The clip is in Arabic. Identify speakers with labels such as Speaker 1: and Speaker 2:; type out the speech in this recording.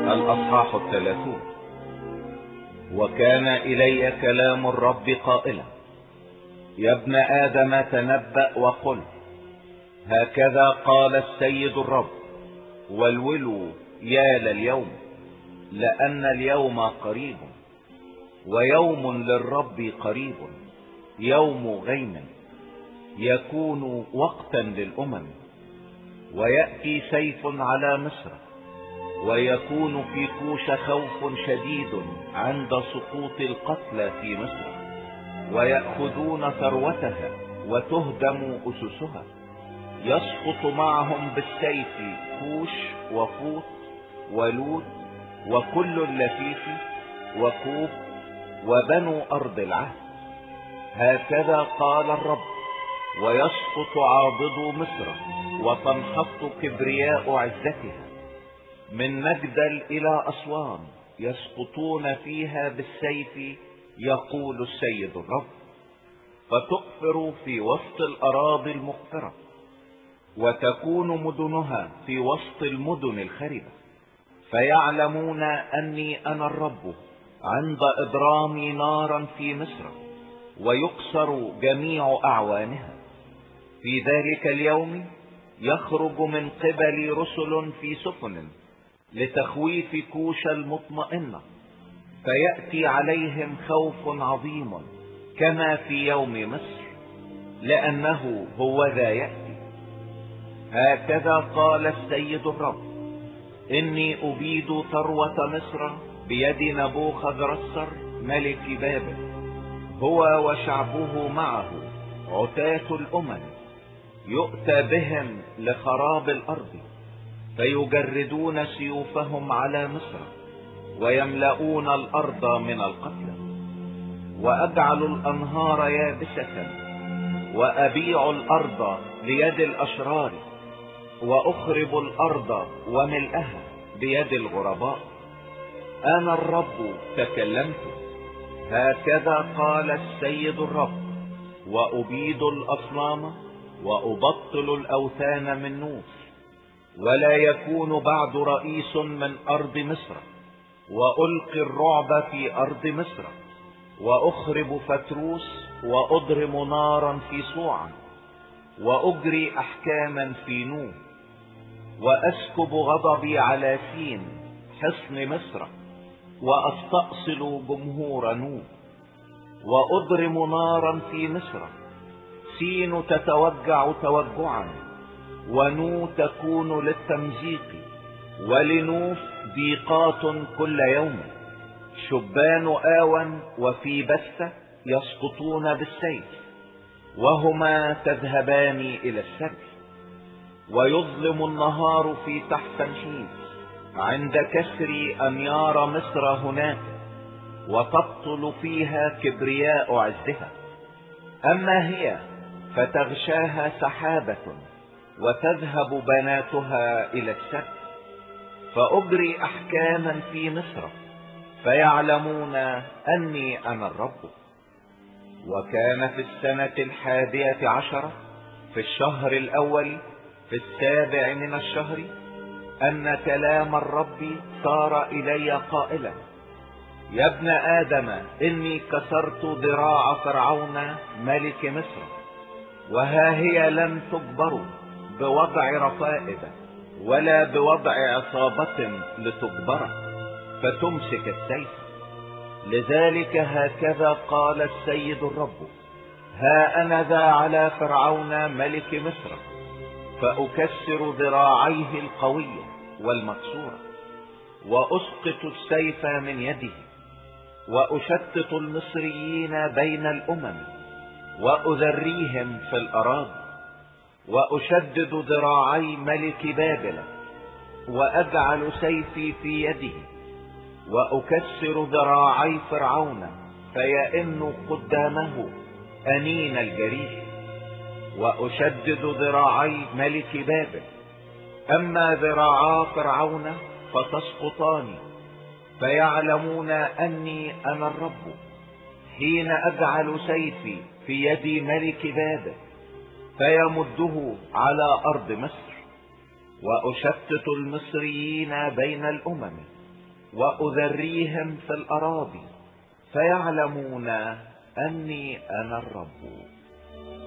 Speaker 1: الأصحاح 30. وكان إلي كلام الرب قائلا: يا ابن آدم تنبأ وقل: هكذا قال السيد الرب، والولوا يا لليوم، لأن اليوم قريب، ويوم للرب قريب، يوم غيم، يكون وقتا للأمم. ويأتي سيف على مصر، ويكون في كوش خوف شديد عند سقوط القتلى في مصر، ويأخذون ثروتها وتهدم أسسها. يسقط معهم بالسيف كوش وفوط ولود وكل اللفيف وكوب وبنو أرض العهد. هكذا قال الرب: ويسقط عاضد مصر، وتنحط كبرياء عزتها. من مجدل إلى أسوان يسقطون فيها بالسيف، يقول السيد الرب. فتكفر في وسط الأراضي المقفرة، وتكون مدنها في وسط المدن الخربة. فيعلمون أني أنا الرب عند إضرامي نارا في مصر، ويكسر جميع أعوانها. في ذلك اليوم يخرج من قبل رسل في سفن لتخويف كوش المطمئنة، فيأتي عليهم خوف عظيم كما في يوم مصر، لأنه هو ذا يأتي. هكذا قال السيد الرب: إني أبيد ثروة مصر بيد نبوخذرصر ملك بابل، هو وشعبه معه، عتاة الأمم. يؤتى بهم لخراب الأرض، فيجردون سيوفهم على مصر، ويملؤون الأرض من القتلى. وأجعل الأنهار يابسة، وأبيع الأرض ليد الأشرار، وأخرب الأرض وملئها بيد الغرباء. أنا الرب تكلمت، هكذا قال السيد الرب: وأبيد الأصنام، وأبطل الأوثان من نوس، ولا يكون بعد رئيس من أرض مصر. وألقي الرعب في أرض مصر، وأخرب فتروس، وأضرم نارا في صوعا، وأجري أحكاما في نوم. وأسكب غضبي على سين حصن مصر، وأستأصل جمهور نوم. وأضرم نارا في مصر، سين تتوجع توجعا، ونو تكون للتمزيق، ولنوف ضيقات كل يوم. شبان آون وفي بستة يسقطون بالسيف، وهما تذهبان إلى السبي. ويظلم النهار في تحتنحيس عند كسر أنيار مصر هناك، وتبطل فيها كبرياء عزها. أما هي فتغشاها سحابة، وتذهب بناتها إلى السبت. فأجري أحكاما في مصر، فيعلمون أني أنا الرب. وكان في السنة 11 في الشهر الأول في 7 من الشهر أن كلام الرب صار إلي قائلا: يا ابن آدم، إني كسرت ذراع فرعون ملك مصر، وها هي لم تجبر بوضع رفائد، ولا بوضع عصابة لتجبر فتمسك السيف. لذلك هكذا قال السيد الرب: ها أنا ذا على فرعون ملك مصر، فأكسر ذراعيه القوية والمكسورة، وأسقط السيف من يده، وأشتت المصريين بين الأمم، وأذريهم في الأراضي. وأشدد ذراعي ملك بابل، وأجعل سيفي في يده، وأكسر ذراعي فرعون، فيئن قدامه أنين الجريح. وأشدد ذراعي ملك بابل، أما ذراعا فرعون فتسقطان. فيعلمون أني أنا الرب حين أجعل سيفي في يد ملك بابل، فيمده على أرض مصر. وأشتت المصريين بين الأمم، وأذريهم في الأراضي، فيعلمون أني أنا الرب.